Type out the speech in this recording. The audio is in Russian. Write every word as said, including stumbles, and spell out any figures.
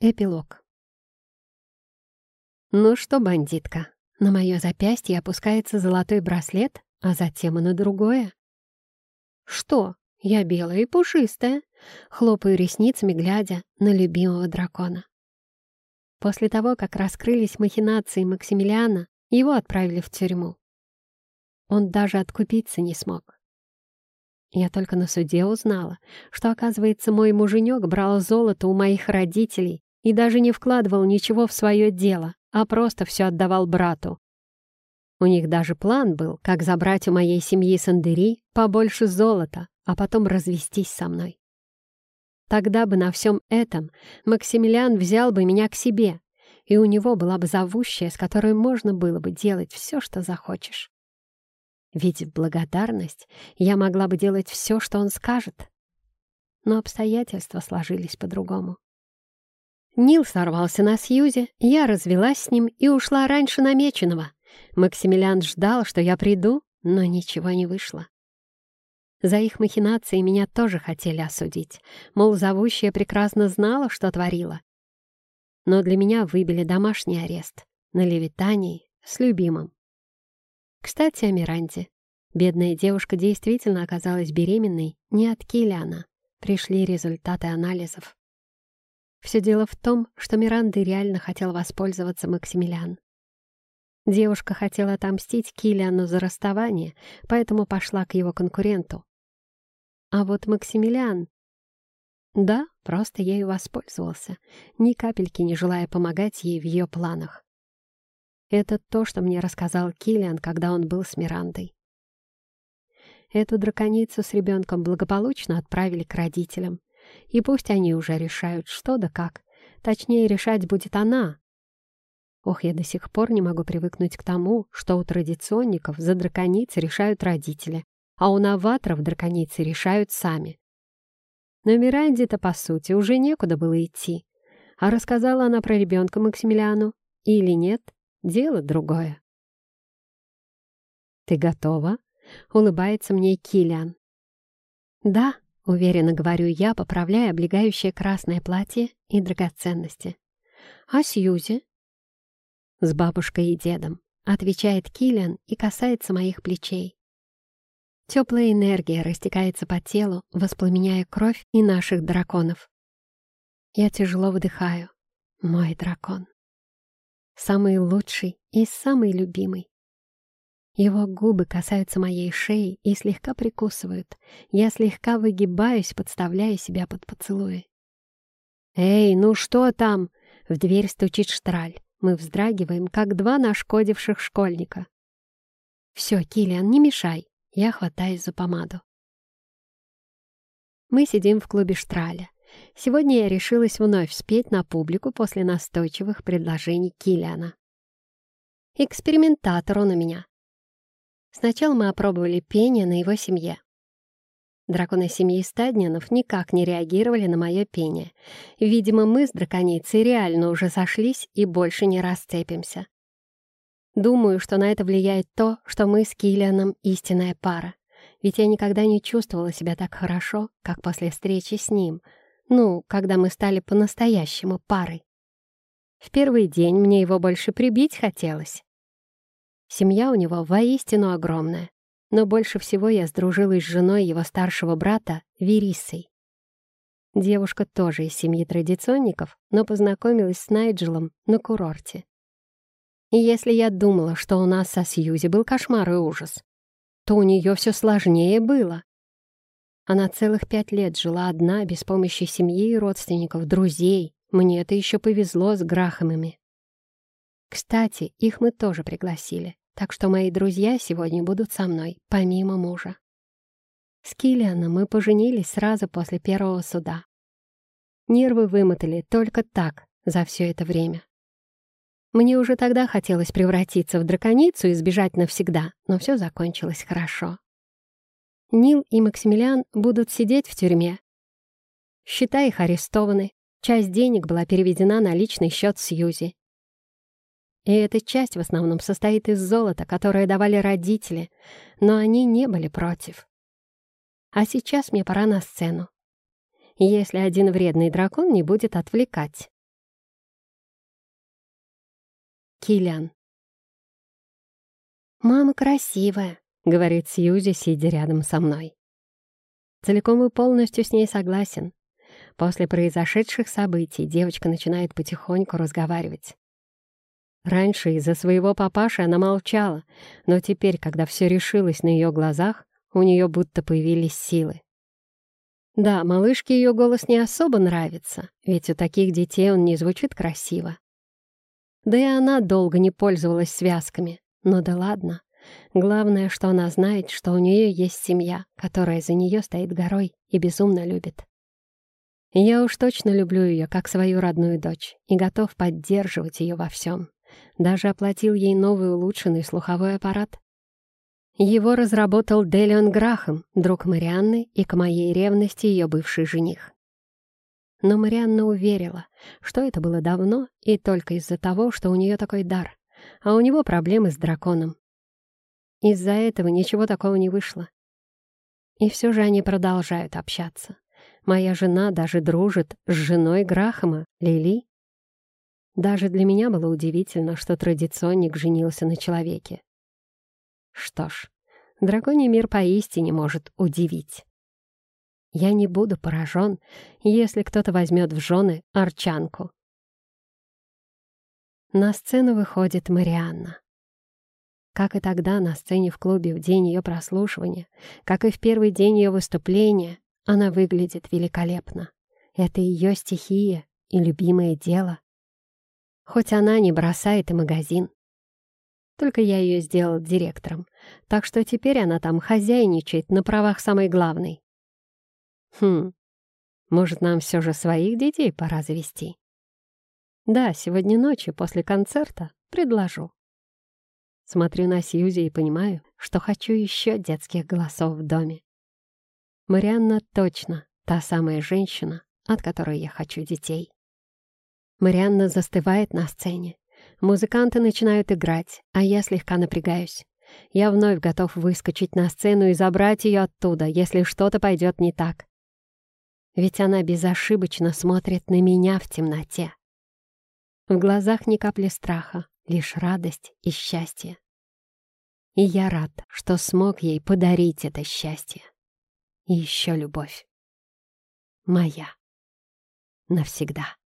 Эпилог. Ну что, бандитка, на мое запястье опускается золотой браслет, а затем и на другое. Что? Я белая и пушистая, хлопаю ресницами, глядя на любимого дракона. После того, как раскрылись махинации Максимилиана, его отправили в тюрьму. Он даже откупиться не смог. Я только на суде узнала, что, оказывается, мой муженек брал золото у моих родителей и даже не вкладывал ничего в свое дело, а просто все отдавал брату. У них даже план был, как забрать у моей семьи Сандери побольше золота, а потом развестись со мной. Тогда бы на всем этом Максимилиан взял бы меня к себе, и у него была бы зовущая, с которой можно было бы делать все, что захочешь. Ведь в благодарность я могла бы делать все, что он скажет. Но обстоятельства сложились по-другому. Нил сорвался на Сьюзи, я развелась с ним и ушла раньше намеченного. Максимилиан ждал, что я приду, но ничего не вышло. За их махинации меня тоже хотели осудить, мол, зовущая прекрасно знала, что творила. Но для меня выбили домашний арест на Левитании с любимым. Кстати, о Миранде. Бедная девушка действительно оказалась беременной не от Киллиана. Пришли результаты анализов. Все дело в том, что Мирандой реально хотел воспользоваться Максимилиан. Девушка хотела отомстить Киллиану за расставание, поэтому пошла к его конкуренту. А вот Максимилиан... Да, просто ею воспользовался, ни капельки не желая помогать ей в ее планах. Это то, что мне рассказал Киллиан, когда он был с Мирандой. Эту драконицу с ребенком благополучно отправили к родителям. И пусть они уже решают, что да как. Точнее, решать будет она. Ох, я до сих пор не могу привыкнуть к тому, что у традиционников за дракониц решают родители, а у новаторов драконицы решают сами. Но Миранде-то, по сути, уже некуда было идти. А рассказала она про ребенка Максимилиану или нет, дело другое. «Ты готова?» — улыбается мне Киллиан. «Да», — уверенно говорю я, поправляя облегающее красное платье и драгоценности. «А Сьюзи?» «С бабушкой и дедом», — отвечает Киллиан и касается моих плечей. Теплая энергия растекается по телу, воспламеняя кровь и наших драконов. Я тяжело выдыхаю. Мой дракон. Самый лучший и самый любимый. Его губы касаются моей шеи и слегка прикусывают. Я слегка выгибаюсь, подставляя себя под поцелуи. «Эй, ну что там?» — в дверь стучит Штраль. Мы вздрагиваем, как два нашкодивших школьника. «Все, Киллиан, не мешай!» Я хватаюсь за помаду. Мы сидим в клубе Штраля. Сегодня я решилась вновь спеть на публику после настойчивых предложений Киллиана. Экспериментатор он у меня. Сначала мы опробовали пение на его семье. Драконы семьи Стаднинов никак не реагировали на мое пение. Видимо, мы с драконицей реально уже сошлись и больше не расцепимся. Думаю, что на это влияет то, что мы с Киллианом истинная пара. Ведь я никогда не чувствовала себя так хорошо, как после встречи с ним. Ну, когда мы стали по-настоящему парой. В первый день мне его больше прибить хотелось. Семья у него воистину огромная, но больше всего я сдружилась с женой его старшего брата Вериссой. Девушка тоже из семьи традиционников, но познакомилась с Найджелом на курорте. И если я думала, что у нас со Сьюзи был кошмар и ужас, то у нее все сложнее было. Она целых пять лет жила одна, без помощи семьи и родственников, друзей. Мне это еще повезло с Грахамами. Кстати, их мы тоже пригласили, так что мои друзья сегодня будут со мной, помимо мужа. С Киллианом мы поженились сразу после первого суда. Нервы вымотали только так за все это время. Мне уже тогда хотелось превратиться в драконицу и сбежать навсегда, но все закончилось хорошо. Нил и Максимилиан будут сидеть в тюрьме. Счета их арестованы, часть денег была переведена на личный счет Сьюзи. И эта часть в основном состоит из золота, которое давали родители, но они не были против. А сейчас мне пора на сцену. Если один вредный дракон не будет отвлекать. Киллиан. «Мама красивая», — говорит Сьюзи, сидя рядом со мной. Целиком и полностью с ней согласен. После произошедших событий девочка начинает потихоньку разговаривать. Раньше из-за своего папаши она молчала, но теперь, когда все решилось на ее глазах, у нее будто появились силы. Да, малышке ее голос не особо нравится, ведь у таких детей он не звучит красиво. Да и она долго не пользовалась связками. Но да ладно. Главное, что она знает, что у нее есть семья, которая за нее стоит горой и безумно любит. И я уж точно люблю ее как свою родную дочь и готов поддерживать ее во всем. Даже оплатил ей новый улучшенный слуховой аппарат. Его разработал Делион Грахам, друг Марианны и к моей ревности ее бывший жених. Но Марианна уверила, что это было давно и только из-за того, что у нее такой дар, а у него проблемы с драконом. Из-за этого ничего такого не вышло. И все же они продолжают общаться. Моя жена даже дружит с женой Грахама, Лили. Даже для меня было удивительно, что традиционник женился на человеке. Что ж, драконий мир поистине может удивить. Я не буду поражен, если кто-то возьмет в жены арчанку. На сцену выходит Марианна. Как и тогда на сцене в клубе в день ее прослушивания, как и в первый день ее выступления, она выглядит великолепно. Это ее стихия и любимое дело. Хоть она не бросает и магазин. Только я ее сделал директором, так что теперь она там хозяйничает на правах самой главной. Хм, может, нам все же своих детей пора завести? Да, сегодня ночью после концерта предложу. Смотрю на Сьюзи и понимаю, что хочу еще детских голосов в доме. Марианна точно та самая женщина, от которой я хочу детей. Марианна застывает на сцене. Музыканты начинают играть, а я слегка напрягаюсь. Я вновь готов выскочить на сцену и забрать ее оттуда, если что-то пойдет не так. Ведь она безошибочно смотрит на меня в темноте. В глазах ни капли страха, лишь радость и счастье. И я рад, что смог ей подарить это счастье. И еще любовь. Моя. Навсегда.